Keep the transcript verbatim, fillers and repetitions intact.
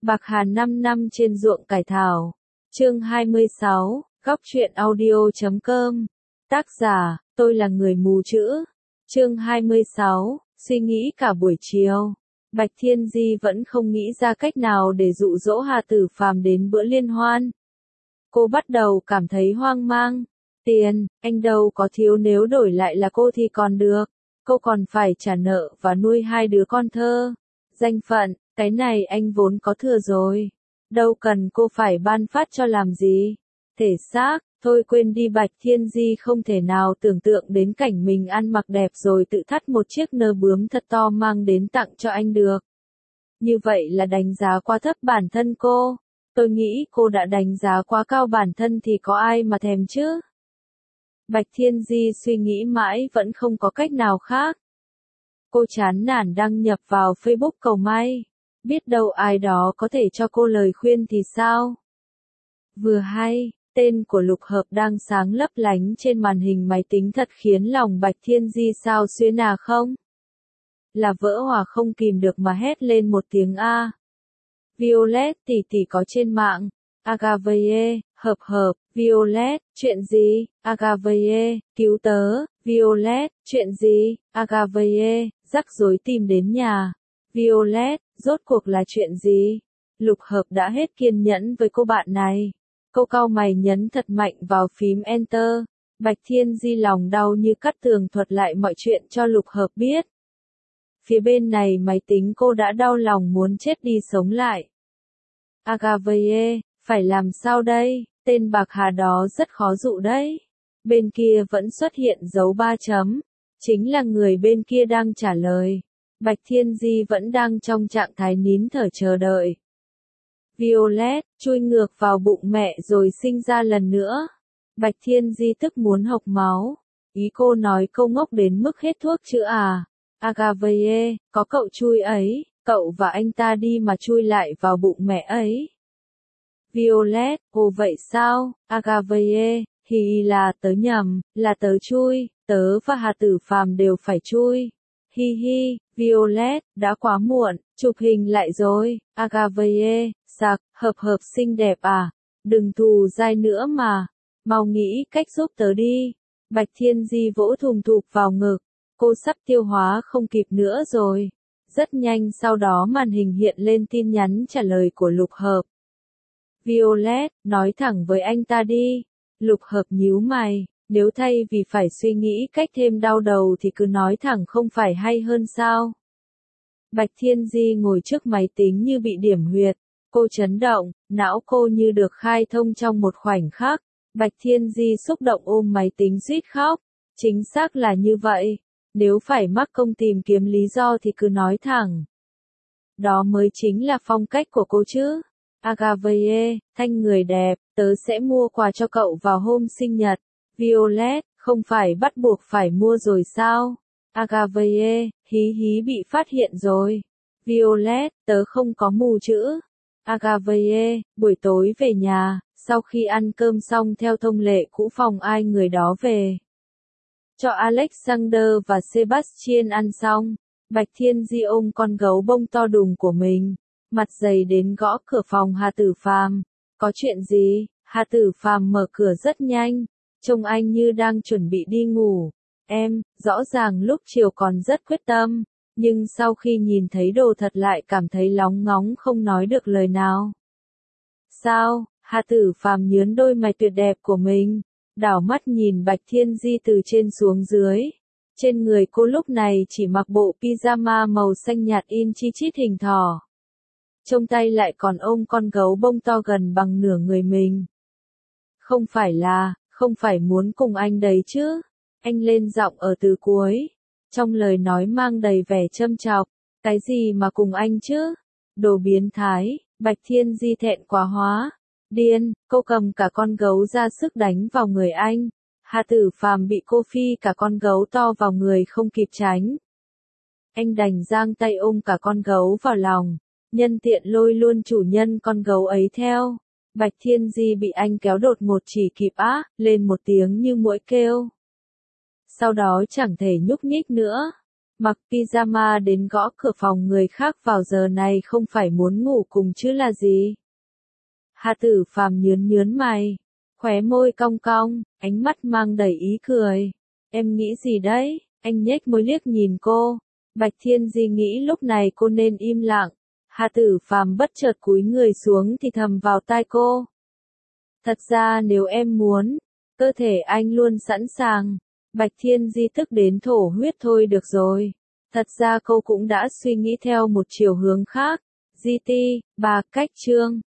Bạc Hà năm năm trên ruộng cải thảo. Chương hai mươi sáu, góc truyện audio chấm com. Tác giả, tôi là người mù chữ. Chương hai mươi sáu, suy nghĩ cả buổi chiều. Bạch Thiên Di vẫn không nghĩ ra cách nào để dụ dỗ Hà Tử Phàm đến bữa liên hoan. Cô bắt đầu cảm thấy hoang mang. Tiền, anh đâu có thiếu, nếu đổi lại là cô thì còn được. Cô còn phải trả nợ và nuôi hai đứa con thơ. Danh phận, cái này anh vốn có thừa rồi. Đâu cần cô phải ban phát cho làm gì. Thể xác, thôi quên đi. Bạch Thiên Di không thể nào tưởng tượng đến cảnh mình ăn mặc đẹp rồi tự thắt một chiếc nơ bướm thật to mang đến tặng cho anh được. Như vậy là đánh giá quá thấp bản thân cô. Tôi nghĩ cô đã đánh giá quá cao bản thân thì có ai mà thèm chứ. Bạch Thiên Di suy nghĩ mãi vẫn không có cách nào khác. Cô chán nản đăng nhập vào Facebook cầu may. Biết đâu ai đó có thể cho cô lời khuyên thì sao? Vừa hay, tên của Lục Hợp đang sáng lấp lánh trên màn hình máy tính thật khiến lòng Bạch Thiên Di sao xuyến à không? Là vỡ hòa không kìm được mà hét lên một tiếng A. Violet tỷ tỷ có trên mạng. Agave, hợp hợp, Violet, chuyện gì? Agave, cứu tớ, Violet, chuyện gì? Agave, rắc rối tìm đến nhà. Violet, rốt cuộc là chuyện gì? Lục Hợp đã hết kiên nhẫn với cô bạn này. Cô cau mày nhấn thật mạnh vào phím Enter. Bạch Thiên Di lòng đau như cắt tường thuật lại mọi chuyện cho Lục Hợp biết. Phía bên này máy tính cô đã đau lòng muốn chết đi sống lại. Agave, phải làm sao đây? Tên Bạc Hà đó rất khó dụ đấy. Bên kia vẫn xuất hiện dấu ba chấm. Chính là người bên kia đang trả lời. Bạch Thiên Di vẫn đang trong trạng thái nín thở chờ đợi. Violet, chui ngược vào bụng mẹ rồi sinh ra lần nữa. Bạch Thiên Di tức muốn hộc máu. Ý cô nói câu ngốc đến mức hết thuốc chữa à? Agave, có cậu chui ấy, cậu và anh ta đi mà chui lại vào bụng mẹ ấy. Violet, ồ vậy sao? Agave, hi là tớ nhầm, là tớ chui, tớ và Hà Tử Phàm đều phải chui. Hi hi, Violet, đã quá muộn, chụp hình lại rồi. Agave, sạc, hợp hợp xinh đẹp à? Đừng thù dai nữa mà. Mau nghĩ cách giúp tớ đi. Bạch Thiên Di vỗ thùng thụp vào ngực. Cô sắp tiêu hóa không kịp nữa rồi. Rất nhanh sau đó màn hình hiện lên tin nhắn trả lời của Lục Hợp. Violet, nói thẳng với anh ta đi. Lục Hợp nhíu mày, nếu thay vì phải suy nghĩ cách thêm đau đầu thì cứ nói thẳng không phải hay hơn sao? Bạch Thiên Di ngồi trước máy tính như bị điểm huyệt. Cô chấn động, não cô như được khai thông trong một khoảnh khắc. Bạch Thiên Di xúc động ôm máy tính suýt khóc. Chính xác là như vậy. Nếu phải mắc công tìm kiếm lý do thì cứ nói thẳng. Đó mới chính là phong cách của cô chứ. Agave, thanh người đẹp, tớ sẽ mua quà cho cậu vào hôm sinh nhật. Violet, không phải bắt buộc phải mua rồi sao? Agave, hí hí bị phát hiện rồi. Violet, tớ không có mù chữ. Agave, buổi tối về nhà, sau khi ăn cơm xong theo thông lệ cũ phòng ai người đó về. Cho Alexander và Sebastian ăn xong, Bạch Thiên Di ôm con gấu bông to đùng của mình, mặt dày đến gõ cửa phòng Hà Tử Phàm. Có chuyện gì? Hà Tử Phàm mở cửa rất nhanh, trông anh như đang chuẩn bị đi ngủ. Em, rõ ràng lúc chiều còn rất quyết tâm, nhưng sau khi nhìn thấy đồ thật lại cảm thấy lóng ngóng không nói được lời nào. Sao? Hà Tử Phàm nhướn đôi mày tuyệt đẹp của mình. Đảo mắt nhìn Bạch Thiên Di từ trên xuống dưới. Trên người cô lúc này chỉ mặc bộ pyjama màu xanh nhạt in chi chít hình thỏ. Trong tay lại còn ôm con gấu bông to gần bằng nửa người mình. Không phải là, không phải muốn cùng anh đấy chứ. Anh lên giọng ở từ cuối. Trong lời nói mang đầy vẻ châm chọc. Cái gì mà cùng anh chứ? Đồ biến thái. Bạch Thiên Di thẹn quá hóa. Điên, cô cầm cả con gấu ra sức đánh vào người anh. Hà Tử Phàm bị cô phi cả con gấu to vào người không kịp tránh. Anh đành giang tay ôm cả con gấu vào lòng, nhân tiện lôi luôn chủ nhân con gấu ấy theo. Bạch Thiên Di bị anh kéo đột ngột chỉ kịp á, lên một tiếng như muỗi kêu. Sau đó chẳng thể nhúc nhích nữa. mặc pyjama đến gõ cửa phòng người khác vào giờ này không phải muốn ngủ cùng chứ là gì? Hà Tử Phàm nhướn nhướn mày, khóe môi cong cong, ánh mắt mang đầy ý cười. Em nghĩ gì đấy? Anh nhếch môi liếc nhìn cô. Bạch Thiên Di nghĩ lúc này cô nên im lặng. Hà Tử Phàm bất chợt cúi người xuống thì thầm vào tai cô. Thật ra nếu em muốn, cơ thể anh luôn sẵn sàng. Bạch Thiên Di tức đến thổ huyết thôi được rồi. Thật ra cô cũng đã suy nghĩ theo một chiều hướng khác. giê tê, ba cách chương.